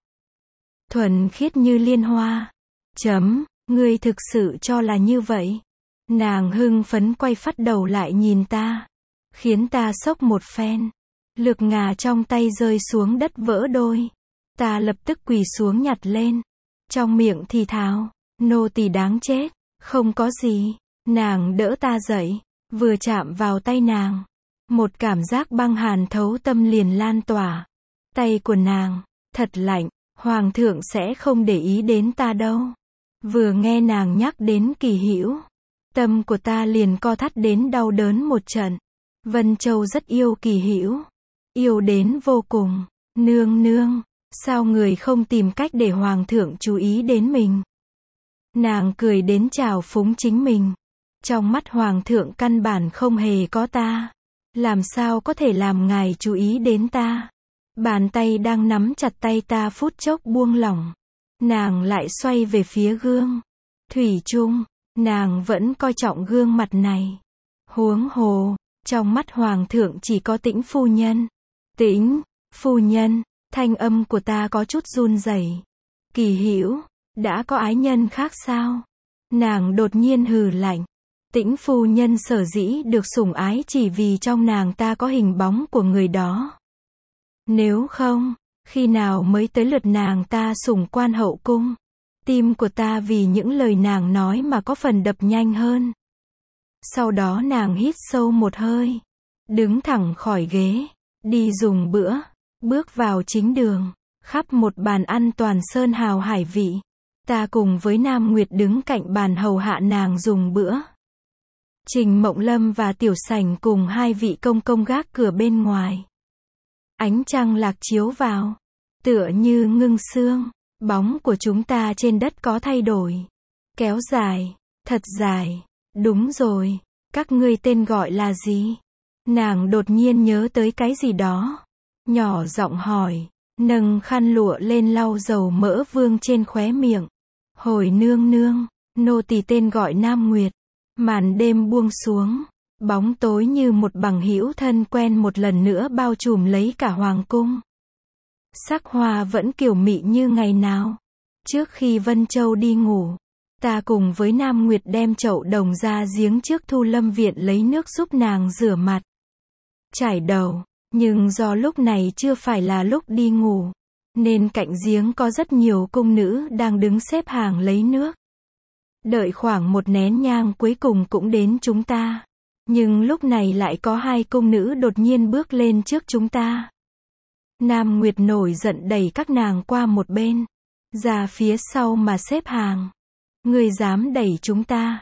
thuần khiết như liên hoa. Ngươi thực sự cho là như vậy? Nàng hưng phấn quay phắt đầu lại nhìn ta, khiến ta sốc một phen. Lược ngà trong tay rơi xuống đất vỡ đôi. Ta lập tức quỳ xuống nhặt lên, trong miệng thì thào, nô tỳ đáng chết. Không có gì. Nàng đỡ ta dậy, vừa chạm vào tay nàng, một cảm giác băng hàn thấu tâm liền lan tỏa. Tay của nàng thật lạnh. Hoàng thượng sẽ không để ý đến ta đâu. Vừa nghe nàng nhắc đến Kỳ Hữu, tâm của ta liền co thắt đến đau đớn một trận. Vân Châu rất yêu Kỳ Hữu, yêu đến vô cùng. Nương nương, sao người không tìm cách để hoàng thượng chú ý đến mình? Nàng cười đến trào phúng chính mình. Trong mắt hoàng thượng căn bản không hề có ta. Làm sao có thể làm ngài chú ý đến ta? Bàn tay đang nắm chặt tay ta phút chốc buông lỏng. Nàng lại xoay về phía gương. Thủy chung, nàng vẫn coi trọng gương mặt này. Huống hồ, trong mắt hoàng thượng chỉ có Tĩnh phu nhân. Tĩnh phu nhân, thanh âm của ta có chút run rẩy. Kỳ Hữu, đã có ái nhân khác sao? Nàng đột nhiên hừ lạnh. Tĩnh phu nhân sở dĩ được sủng ái chỉ vì trong nàng ta có hình bóng của người đó. Nếu không, khi nào mới tới lượt nàng ta sủng Quan hậu cung? Tim của ta vì những lời nàng nói mà có phần đập nhanh hơn. Sau đó nàng hít sâu một hơi, đứng thẳng khỏi ghế, đi dùng bữa, bước vào chính đường, khắp một bàn ăn toàn sơn hào hải vị. Ta cùng với Nam Nguyệt đứng cạnh bàn hầu hạ nàng dùng bữa. Trình Mộng Lâm và Tiểu Sảnh cùng hai vị công công gác cửa bên ngoài. Ánh trăng lạc chiếu vào, tựa như ngưng sương. Bóng của chúng ta trên đất có thay đổi, kéo dài, thật dài. Đúng rồi, các ngươi tên gọi là gì? Nàng đột nhiên nhớ tới cái gì đó, nhỏ giọng hỏi, nâng khăn lụa lên lau dầu mỡ vương trên khóe miệng. Hồi nương nương, nô tỳ tên gọi Nam Nguyệt. Màn đêm buông xuống, bóng tối như một bằng hữu thân quen một lần nữa bao trùm lấy cả hoàng cung. Sắc hoa vẫn kiều mị như ngày nào. Trước khi Vân Châu đi ngủ, ta cùng với Nam Nguyệt đem chậu đồng ra giếng trước Thu Lâm viện lấy nước giúp nàng rửa mặt, chải đầu, nhưng do lúc này chưa phải là lúc đi ngủ, nên cạnh giếng có rất nhiều cung nữ đang đứng xếp hàng lấy nước. Đợi khoảng một nén nhang cuối cùng cũng đến chúng ta. Nhưng lúc này lại có hai cung nữ đột nhiên bước lên trước chúng ta. Nam Nguyệt nổi giận đẩy các nàng qua một bên, ra phía sau mà xếp hàng. Ngươi dám đẩy chúng ta?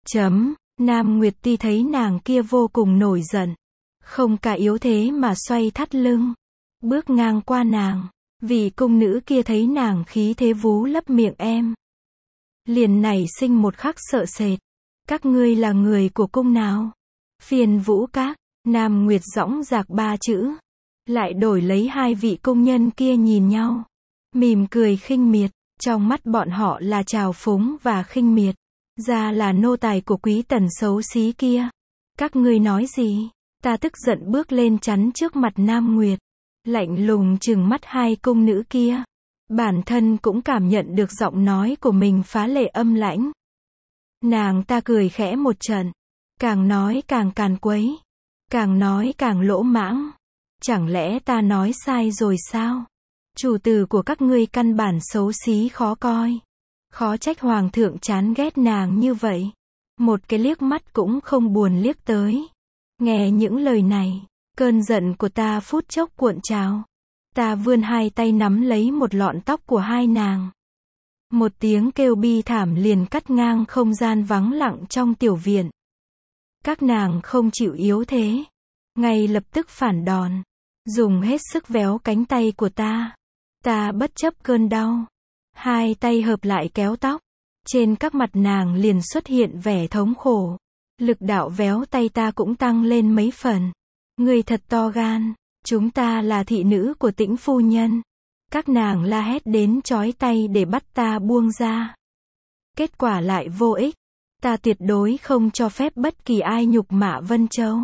Nam Nguyệt Ti thấy nàng kia vô cùng nổi giận, không cả yếu thế mà xoay thắt lưng, bước ngang qua nàng. Vì cung nữ kia thấy nàng khí thế vú lấp miệng em, liền nảy sinh một khắc sợ sệt. Các ngươi là người của cung nào? Phiền Vũ Các. Nam Nguyệt dõng dạc ba chữ, lại đổi lấy hai vị công nhân kia nhìn nhau, mỉm cười khinh miệt. Trong mắt bọn họ là trào phúng và khinh miệt. Ra là nô tài của quý tần xấu xí kia. Các ngươi nói gì? Ta tức giận bước lên chắn trước mặt Nam Nguyệt, lạnh lùng trừng mắt hai cung nữ kia. Bản thân cũng cảm nhận được giọng nói của mình phá lệ âm lãnh. Nàng ta cười khẽ một trận, càng nói càng càn quấy, càng nói càng lỗ mãng. Chẳng lẽ ta nói sai rồi sao? Chủ tử của các ngươi căn bản xấu xí khó coi. Khó trách hoàng thượng chán ghét nàng như vậy. Một cái liếc mắt cũng không buồn liếc tới. Nghe những lời này, cơn giận của ta phút chốc cuộn trào. Ta vươn hai tay nắm lấy một lọn tóc của hai nàng. Một tiếng kêu bi thảm liền cắt ngang không gian vắng lặng trong tiểu viện. Các nàng không chịu yếu thế, ngay lập tức phản đòn, dùng hết sức véo cánh tay của ta. Ta bất chấp cơn đau, hai tay hợp lại kéo tóc. Trên các mặt nàng liền xuất hiện vẻ thống khổ. Lực đạo véo tay ta cũng tăng lên mấy phần. Ngươi thật to gan, chúng ta là thị nữ của Tĩnh phu nhân. Các nàng la hét đến chói tay để bắt ta buông ra. Kết quả lại vô ích. Ta tuyệt đối không cho phép bất kỳ ai nhục mạ Vân Châu.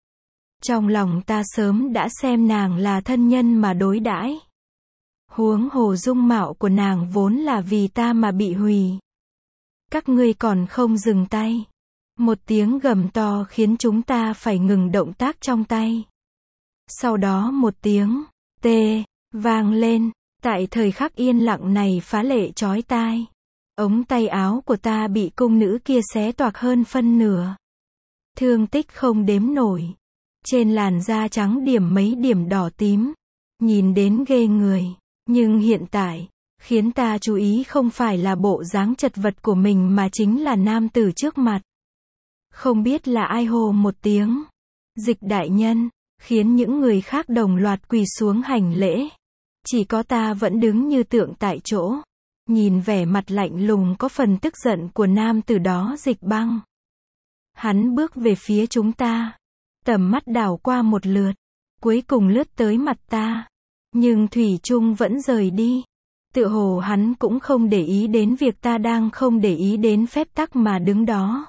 Trong lòng ta sớm đã xem nàng là thân nhân mà đối đãi. Huống hồ dung mạo của nàng vốn là vì ta mà bị hủy. Các ngươi còn không dừng tay. Một tiếng gầm to khiến chúng ta phải ngừng động tác trong tay. Sau đó một tiếng tê vang lên. Tại thời khắc yên lặng này phá lệ chói tai. Ống tay áo của ta bị cung nữ kia xé toạc hơn phân nửa. Thương tích không đếm nổi. Trên làn da trắng điểm mấy điểm đỏ tím. Nhìn đến ghê người. Nhưng hiện tại, khiến ta chú ý không phải là bộ dáng chật vật của mình mà chính là nam tử trước mặt. Không biết là ai hô một tiếng. Dịch đại nhân, khiến những người khác đồng loạt quỳ xuống hành lễ. Chỉ có ta vẫn đứng như tượng tại chỗ. Nhìn vẻ mặt lạnh lùng có phần tức giận của nam tử đó Dịch Băng. Hắn bước về phía chúng ta. Tầm mắt đảo qua một lượt. Cuối cùng lướt tới mặt ta. Nhưng thủy chung vẫn rời đi. Tựa hồ hắn cũng không để ý đến việc ta đang không để ý đến phép tắc mà đứng đó.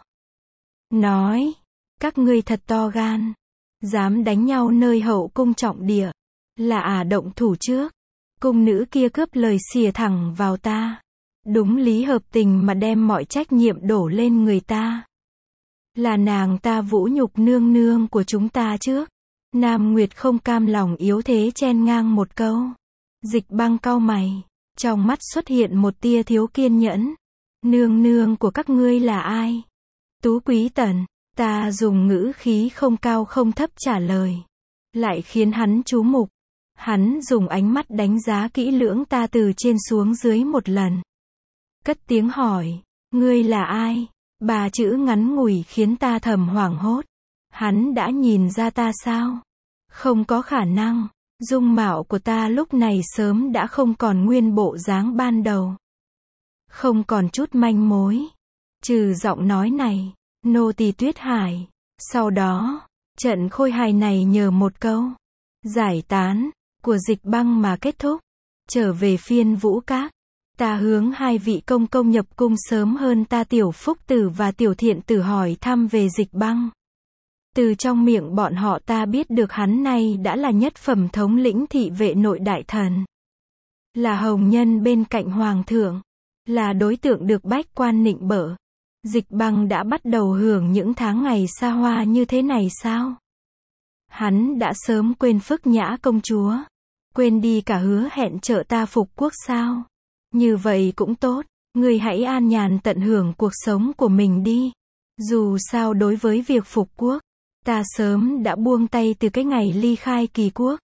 Nói, các ngươi thật to gan. Dám đánh nhau nơi hậu cung trọng địa. Là động thủ trước. Cung nữ kia cướp lời xìa thẳng vào ta. Đúng lý hợp tình mà đem mọi trách nhiệm đổ lên người ta. Là nàng ta vũ nhục nương nương của chúng ta trước. Nam Nguyệt không cam lòng yếu thế chen ngang một câu. Dịch Băng cau mày. Trong mắt xuất hiện một tia thiếu kiên nhẫn. Nương nương của các ngươi là ai? Tú Quý Tần. Ta dùng ngữ khí không cao không thấp trả lời. Lại khiến hắn chú mục. Hắn dùng ánh mắt đánh giá kỹ lưỡng ta từ trên xuống dưới một lần. Cất tiếng hỏi. Ngươi là ai? Ba chữ ngắn ngủi khiến ta thầm hoảng hốt. Hắn đã nhìn ra ta sao? Không có khả năng. Dung mạo của ta lúc này sớm đã không còn nguyên bộ dáng ban đầu. Không còn chút manh mối. Trừ giọng nói này. Nô tỳ Tuyết Hải. Sau đó, trận khôi hài này nhờ một câu giải tán của Dịch Băng mà kết thúc. Trở về Phiên Vũ Các. Ta hướng hai vị công công nhập cung sớm hơn ta Tiểu Phúc Tử và Tiểu Thiện Tử hỏi thăm về Dịch Băng. Từ trong miệng bọn họ ta biết được hắn này đã là nhất phẩm thống lĩnh thị vệ nội đại thần. Là hồng nhân bên cạnh hoàng thượng. Là đối tượng được bách quan nịnh bợ. Dịch Băng đã bắt đầu hưởng những tháng ngày xa hoa như thế này sao? Hắn đã sớm quên Phức Nhã công chúa. Quên đi cả hứa hẹn trợ ta phục quốc sao? Như vậy cũng tốt. Ngươi hãy an nhàn tận hưởng cuộc sống của mình đi. Dù sao đối với việc phục quốc, ta sớm đã buông tay từ cái ngày ly khai Kỳ quốc.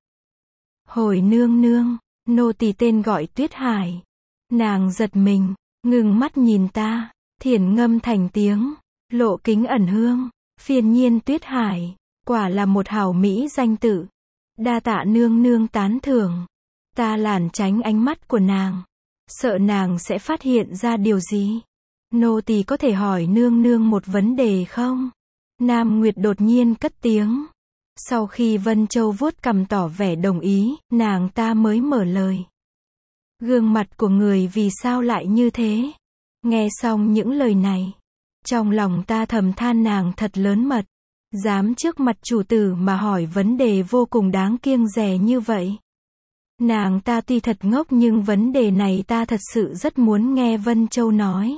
Hồi nương nương, nô tỳ tên gọi Tuyết Hải. Nàng giật mình, ngừng mắt nhìn ta, thiển ngâm thành tiếng, lộ kính ẩn hương, phiền nhiên Tuyết Hải, quả là một hảo mỹ danh tự. Đa tạ nương nương tán thưởng. Ta lảng tránh ánh mắt của nàng, sợ nàng sẽ phát hiện ra điều gì. Nô tỳ có thể hỏi nương nương một vấn đề không? Nam Nguyệt đột nhiên cất tiếng. Sau khi Vân Châu vuốt cằm tỏ vẻ đồng ý, nàng ta mới mở lời. Gương mặt của người vì sao lại như thế? Nghe xong những lời này, trong lòng ta thầm than nàng thật lớn mật. Dám trước mặt chủ tử mà hỏi vấn đề vô cùng đáng kiêng dè như vậy. Nàng ta tuy thật ngốc nhưng vấn đề này ta thật sự rất muốn nghe Vân Châu nói.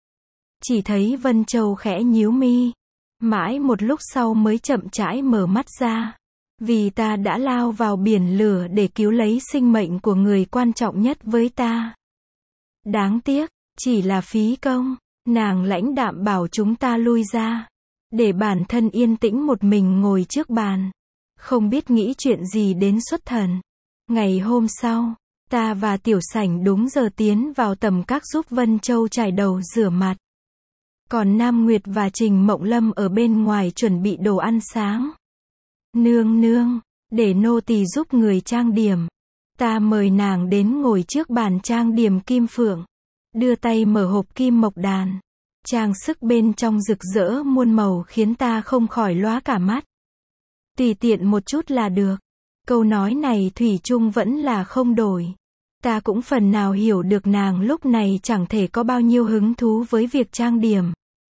Chỉ thấy Vân Châu khẽ nhíu mi. Mãi một lúc sau mới chậm rãi mở mắt ra. Vì ta đã lao vào biển lửa để cứu lấy sinh mệnh của người quan trọng nhất với ta. Đáng tiếc, chỉ là phí công. Nàng lãnh đạm bảo chúng ta lui ra. Để bản thân yên tĩnh một mình ngồi trước bàn. Không biết nghĩ chuyện gì đến xuất thần. Ngày hôm sau, ta và Tiểu Sảnh đúng giờ tiến vào tầm các giúp Vân Châu chải đầu rửa mặt. Còn Nam Nguyệt và Trình Mộng Lâm ở bên ngoài chuẩn bị đồ ăn sáng. Nương nương, để nô tỳ giúp người trang điểm. Ta mời nàng đến ngồi trước bàn trang điểm kim phượng. Đưa tay mở hộp kim mộc đàn. Trang sức bên trong rực rỡ muôn màu khiến ta không khỏi lóa cả mắt. Tùy tiện một chút là được. Câu nói này thủy chung vẫn là không đổi. Ta cũng phần nào hiểu được nàng lúc này chẳng thể có bao nhiêu hứng thú với việc trang điểm.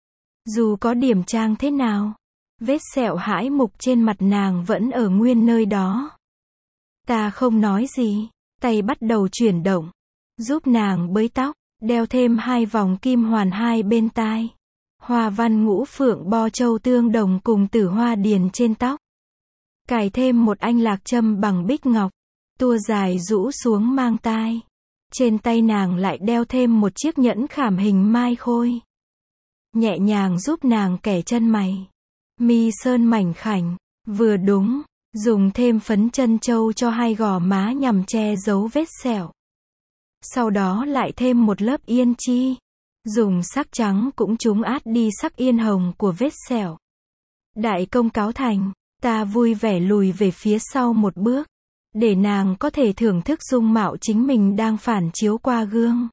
Dù có điểm trang thế nào, vết sẹo hãi mục trên mặt nàng vẫn ở nguyên nơi đó. Ta không nói gì, tay bắt đầu chuyển động, giúp nàng bới tóc, đeo thêm 2 vòng kim hoàn 2 bên tai. Hoa văn ngũ phượng bo châu tương đồng cùng tử hoa điền trên tóc. Cài thêm một anh lạc châm bằng bích ngọc, tua dài rũ xuống mang tai. Trên tay nàng lại đeo thêm một chiếc nhẫn khảm hình mai khôi. Nhẹ nhàng giúp nàng kẻ chân mày. Mi sơn mảnh khảnh, vừa đúng, dùng thêm phấn chân châu cho 2 gò má nhằm che giấu vết sẹo. Sau đó lại thêm một lớp yên chi. Dùng sắc trắng cũng trúng át đi sắc yên hồng của vết sẹo. Đại công cáo thành, ta vui vẻ lùi về phía sau một bước. Để nàng có thể thưởng thức dung mạo chính mình đang phản chiếu qua gương.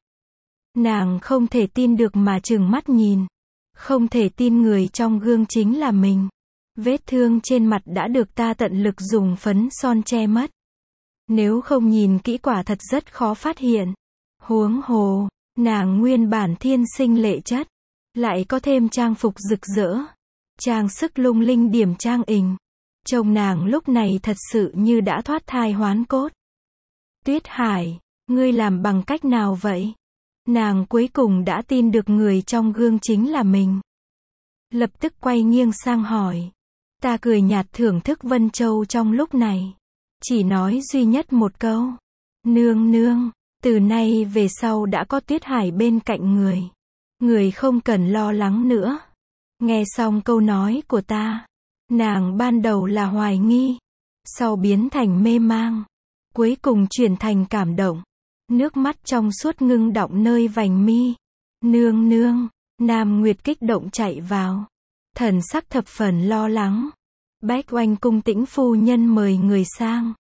Nàng không thể tin được mà trừng mắt nhìn. Không thể tin người trong gương chính là mình. Vết thương trên mặt đã được ta tận lực dùng phấn son che mất. Nếu không nhìn kỹ quả thật rất khó phát hiện. Huống hồ, nàng nguyên bản thiên sinh lệ chất. Lại có thêm trang phục rực rỡ. Trang sức lung linh điểm trang ình. Trông nàng lúc này thật sự như đã thoát thai hoán cốt. Tuyết Hải, ngươi làm bằng cách nào vậy? Nàng cuối cùng đã tin được người trong gương chính là mình. Lập tức quay nghiêng sang hỏi. Ta cười nhạt thưởng thức Vân Châu trong lúc này. Chỉ nói duy nhất một câu. Nương nương, từ nay về sau đã có Tuyết Hải bên cạnh người. Người không cần lo lắng nữa. Nghe xong câu nói của ta. Nàng ban đầu là hoài nghi. Sau biến thành mê mang. Cuối cùng chuyển thành cảm động. Nước mắt trong suốt ngưng đọng nơi vành mi. Nương nương, Nam Nguyệt kích động chạy vào. Thần sắc thập phần lo lắng. Bách oanh cung tĩnh phu nhân mời người sang.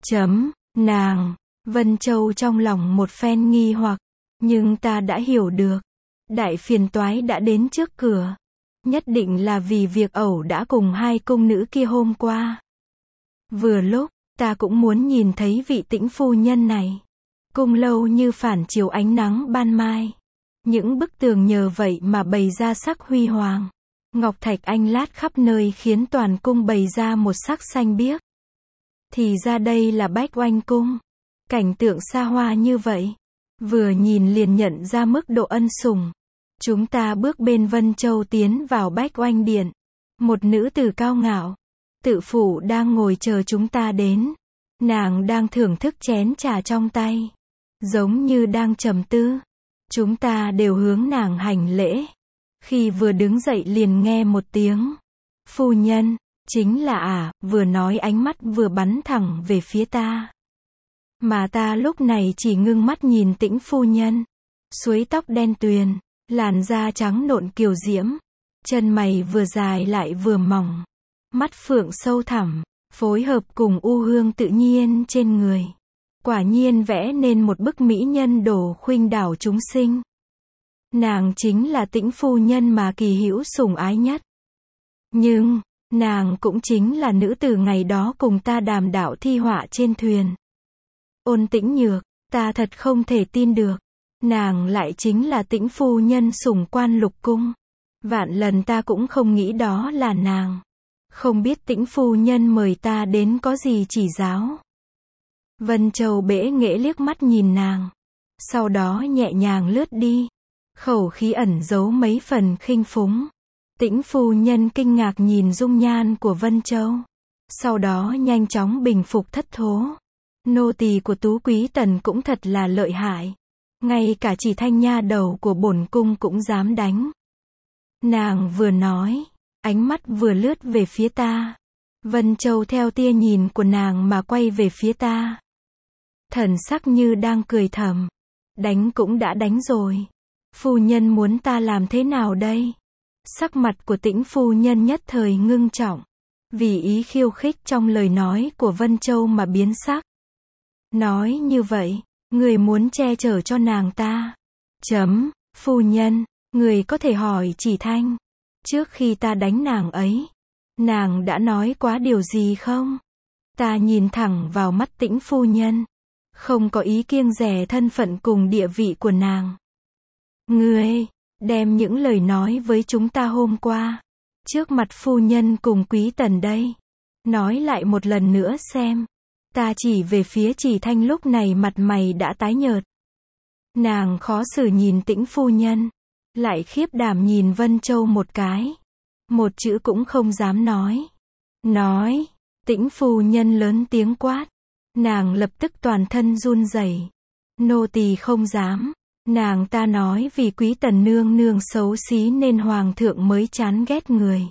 Nàng, Vân Châu trong lòng một phen nghi hoặc. Nhưng ta đã hiểu được. Đại phiền toái đã đến trước cửa. Nhất định là vì việc ẩu đã cùng 2 cung nữ kia hôm qua. Vừa lúc, ta cũng muốn nhìn thấy vị tĩnh phu nhân này. Cung lâu như phản chiếu ánh nắng ban mai. Những bức tường nhờ vậy mà bày ra sắc huy hoàng. Ngọc thạch anh lát khắp nơi khiến toàn cung bày ra một sắc xanh biếc. Thì ra đây là Bách Oanh Cung. Cảnh tượng xa hoa như vậy. Vừa nhìn liền nhận ra mức độ ân sủng. Chúng ta bước bên Vân Châu tiến vào Bách Oanh Điện. Một nữ tử cao ngạo, tự phụ đang ngồi chờ chúng ta đến. Nàng đang thưởng thức chén trà trong tay. Giống như đang trầm tư. Chúng ta đều hướng nàng hành lễ. Khi vừa đứng dậy liền nghe một tiếng. Phu nhân, chính là vừa nói ánh mắt vừa bắn thẳng về phía ta. Mà ta lúc này chỉ ngưng mắt nhìn Tĩnh phu nhân. Suối tóc đen tuyền, làn da trắng nộn kiều diễm. Chân mày vừa dài lại vừa mỏng. Mắt phượng sâu thẳm, phối hợp cùng u hương tự nhiên trên người. Quả nhiên vẽ nên một bức mỹ nhân đồ khuynh đảo chúng sinh. Nàng chính là Tĩnh phu nhân mà Kỳ Hữu sủng ái nhất. Nhưng, nàng cũng chính là nữ tử ngày đó cùng ta đàm đạo thi họa trên thuyền. Ôn Tĩnh Nhược, ta thật không thể tin được. Nàng lại chính là Tĩnh phu nhân sủng Quan Lục Cung. Vạn lần ta cũng không nghĩ đó là nàng. Không biết Tĩnh phu nhân mời ta đến có gì chỉ giáo. Vân Châu bẽ nghễ liếc mắt nhìn nàng. Sau đó nhẹ nhàng lướt đi. Khẩu khí ẩn giấu mấy phần khinh phúng. Tĩnh phu nhân kinh ngạc nhìn dung nhan của Vân Châu. Sau đó nhanh chóng bình phục thất thố. Nô tỳ của Tú Quý Tần cũng thật là lợi hại. Ngay cả Chỉ Thanh nha đầu của bổn cung cũng dám đánh. Nàng vừa nói, ánh mắt vừa lướt về phía ta. Vân Châu theo tia nhìn của nàng mà quay về phía ta. Thần sắc như đang cười thầm. Đánh cũng đã đánh rồi. Phu nhân muốn ta làm thế nào đây? Sắc mặt của Tĩnh phu nhân nhất thời ngưng trọng. Vì ý khiêu khích trong lời nói của Vân Châu mà biến sắc. Nói như vậy, người muốn che chở cho nàng ta. Phu nhân, người có thể hỏi Chỉ Thanh. Trước khi ta đánh nàng ấy, nàng đã nói quá điều gì không? Ta nhìn thẳng vào mắt Tĩnh phu nhân. Không có ý kiêng dè thân phận cùng địa vị của nàng. Ngươi, đem những lời nói với chúng ta hôm qua. Trước mặt phu nhân cùng Quý Tần đây. Nói lại một lần nữa xem. Ta chỉ về phía Chỉ Thanh lúc này mặt mày đã tái nhợt. Nàng khó xử nhìn Tĩnh phu nhân. Lại khiếp đảm nhìn Vân Châu một cái. Một chữ cũng không dám nói. Tĩnh phu nhân lớn tiếng quát. Nàng lập tức toàn thân run rẩy. Nô tỳ không dám. Nàng ta nói vì Quý Tần nương nương xấu xí nên hoàng thượng mới chán ghét người.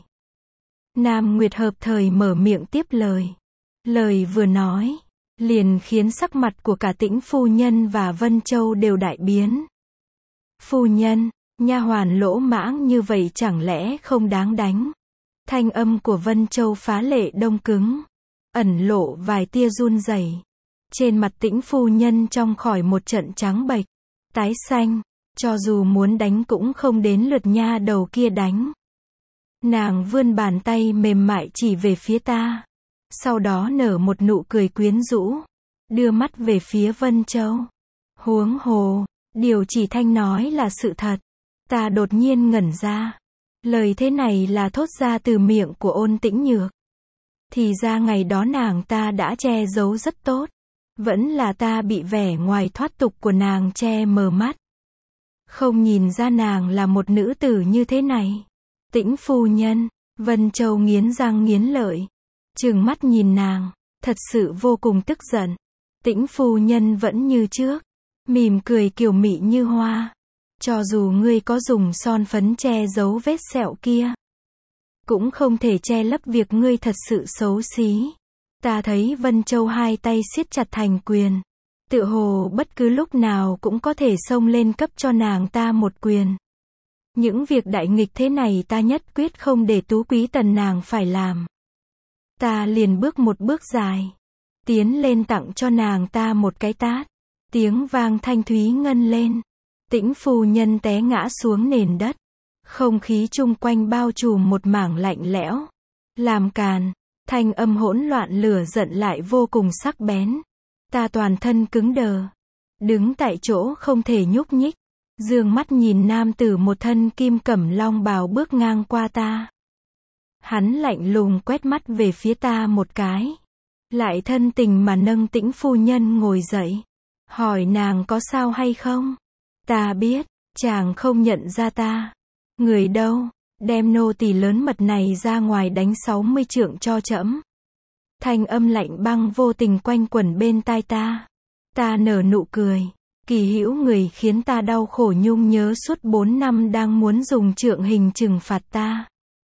Nam Nguyệt hợp thời mở miệng tiếp lời. Lời vừa nói, liền khiến sắc mặt của cả Tĩnh phu nhân và Vân Châu đều đại biến. Phu nhân, nha hoàn lỗ mãng như vậy chẳng lẽ không đáng đánh? Thanh âm của Vân Châu phá lệ đông cứng, ẩn lộ vài tia run rẩy. Trên mặt Tĩnh phu nhân trong khỏi một trận trắng bệch, tái xanh, cho dù muốn đánh cũng không đến lượt nha đầu kia đánh. Nàng vươn bàn tay mềm mại chỉ về phía ta. Sau đó nở một nụ cười quyến rũ. Đưa mắt về phía Vân Châu. Huống hồ, điều Chỉ Thanh nói là sự thật. Ta đột nhiên ngẩn ra. Lời thế này là thốt ra từ miệng của Ôn Tĩnh Nhược. Thì ra ngày đó nàng ta đã che giấu rất tốt. Vẫn là ta bị vẻ ngoài thoát tục của nàng che mờ mắt. Không nhìn ra nàng là một nữ tử như thế này. Tĩnh phu nhân, Vân Châu nghiến răng nghiến lợi. Trừng mắt nhìn nàng, thật sự vô cùng tức giận. Tĩnh phu nhân vẫn như trước. Mỉm cười kiều mị như hoa. Cho dù ngươi có dùng son phấn che giấu vết sẹo kia, cũng không thể che lấp việc ngươi thật sự xấu xí. Ta thấy Vân Châu hai tay siết chặt thành quyền. Tựa hồ bất cứ lúc nào cũng có thể xông lên cấp cho nàng ta một quyền. Những việc đại nghịch thế này ta nhất quyết không để Tú Quý Tần nàng phải làm. Ta liền bước một bước dài. Tiến lên tặng cho nàng ta một cái tát. Tiếng vang thanh thúy ngân lên. Tĩnh phu nhân té ngã xuống nền đất. Không khí chung quanh bao trùm một mảng lạnh lẽo. Làm càn. Thanh âm hỗn loạn lửa giận lại vô cùng sắc bén. Ta toàn thân cứng đờ. đứng tại chỗ không thể nhúc nhích, dương mắt nhìn nam tử một thân kim cẩm long bào bước ngang qua ta. Hắn lạnh lùng quét mắt về phía ta một cái, lại thân tình mà nâng Tĩnh phu nhân ngồi dậy, hỏi nàng có sao hay không. Ta biết, chàng không nhận ra ta. Người đâu, đem nô tỳ lớn mật này ra ngoài đánh 60 trượng cho trẫm. Thanh âm lạnh băng vô tình quanh quẩn bên tai ta. Ta nở nụ cười. Kỳ hữu người khiến ta đau khổ nhung nhớ suốt 4 năm đang muốn dùng trượng hình trừng phạt ta.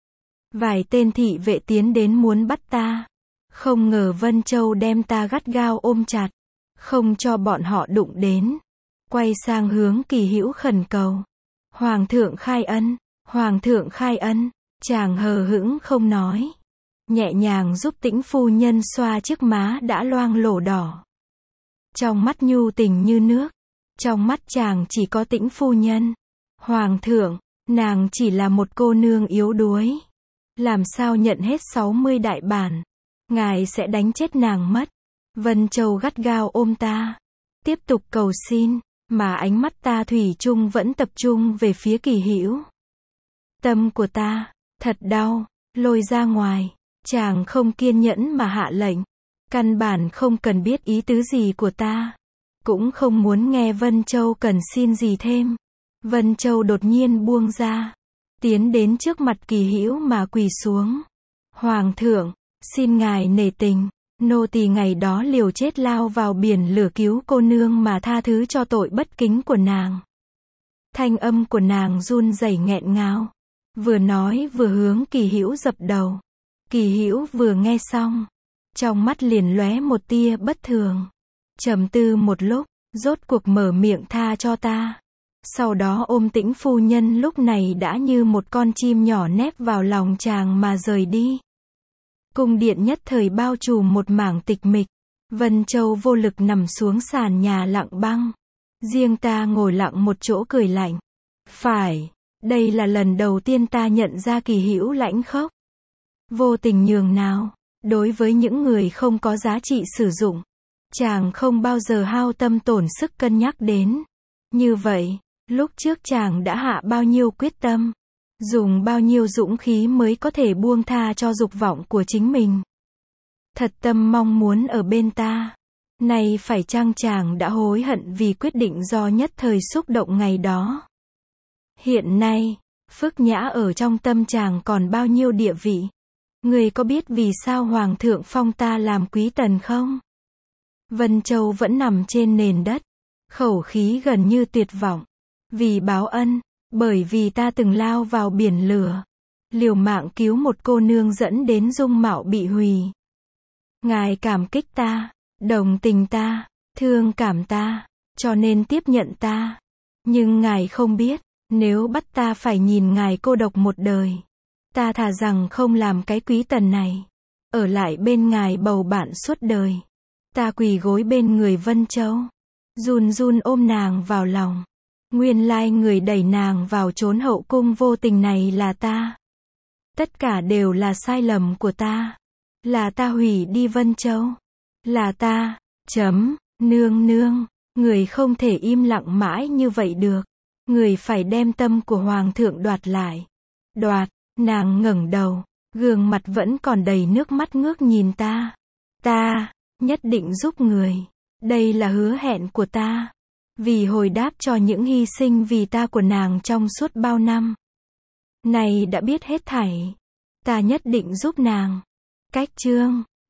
Vài tên thị vệ tiến đến muốn bắt ta. Không ngờ Vân Châu đem ta gắt gao ôm chặt, không cho bọn họ đụng đến. Quay sang hướng Kỳ hữu khẩn cầu. Hoàng thượng khai ân, Hoàng thượng khai ân. Chàng hờ hững không nói, nhẹ nhàng giúp Tĩnh phu nhân xoa chiếc má đã loang lổ đỏ. Trong mắt nhu tình như nước, trong mắt chàng chỉ có Tĩnh phu nhân. Hoàng thượng, nàng chỉ là một cô nương yếu đuối, làm sao nhận hết 60 đại bản, ngài sẽ đánh chết nàng mất. Vân Châu gắt gao ôm ta, tiếp tục cầu xin, mà ánh mắt ta thủy chung vẫn tập trung về phía Kỳ hữu. Tâm của ta thật đau, lôi ra ngoài. Chàng không kiên nhẫn mà hạ lệnh, căn bản không cần biết ý tứ gì của ta, cũng không muốn nghe Vân Châu cần xin gì thêm. Vân Châu đột nhiên buông ra, tiến đến trước mặt Kỳ hữu mà quỳ xuống. Hoàng thượng, xin ngài nể tình, nô tỳ ngày đó liều chết lao vào biển lửa cứu cô nương mà tha thứ cho tội bất kính của nàng. Thanh âm của nàng run rẩy nghẹn ngào, vừa nói vừa hướng Kỳ hữu dập đầu. Kỳ hữu vừa nghe xong, trong mắt liền lóe một tia bất thường, trầm tư một lúc, rốt cuộc mở miệng tha cho ta. Sau đó ôm Tĩnh phu nhân lúc này đã như một con chim nhỏ nép vào lòng chàng mà rời đi. Cung điện nhất thời bao trùm một mảng tịch mịch. Vân Châu vô lực nằm xuống sàn nhà lặng băng. Riêng ta ngồi lặng một chỗ cười lạnh. Phải, đây là lần đầu tiên ta nhận ra Kỳ hữu lãnh khốc, vô tình nhường nào. Đối với những người không có giá trị sử dụng, chàng không bao giờ hao tâm tổn sức cân nhắc đến. Như vậy, lúc trước chàng đã hạ bao nhiêu quyết tâm, dùng bao nhiêu dũng khí mới có thể buông tha cho dục vọng của chính mình. Thật tâm mong muốn ở bên ta. Nay phải chăng chàng đã hối hận vì quyết định do nhất thời xúc động ngày đó. Hiện nay, Phước Nhã ở trong tâm chàng còn bao nhiêu địa vị? Người có biết vì sao Hoàng thượng phong ta làm quý tần không? Vân Châu vẫn nằm trên nền đất, khẩu khí gần như tuyệt vọng. Vì báo ân, bởi vì ta từng lao vào biển lửa, liều mạng cứu một cô nương dẫn đến dung mạo bị hủy. Ngài cảm kích ta, đồng tình ta, thương cảm ta, cho nên tiếp nhận ta. Nhưng ngài không biết, nếu bắt ta phải nhìn ngài cô độc một đời, ta thà rằng không làm cái quý tần này, ở lại bên ngài bầu bạn suốt đời. Ta quỳ gối bên người Vân Châu, run run ôm nàng vào lòng. Nguyên lai người đẩy nàng vào chốn hậu cung vô tình này là ta. Tất cả đều là sai lầm của ta. Là ta hủy đi Vân Châu. Là ta, nương nương, người không thể im lặng mãi như vậy được. Người phải đem tâm của Hoàng thượng đoạt lại. Đoạt, nàng ngẩng đầu, gương mặt vẫn còn đầy nước mắt ngước nhìn ta. Ta, nhất định giúp người. Đây là hứa hẹn của ta. Vì hồi đáp cho những hy sinh vì ta của nàng trong suốt bao năm. Này đã biết hết thảy. Ta nhất định giúp nàng. Cách chương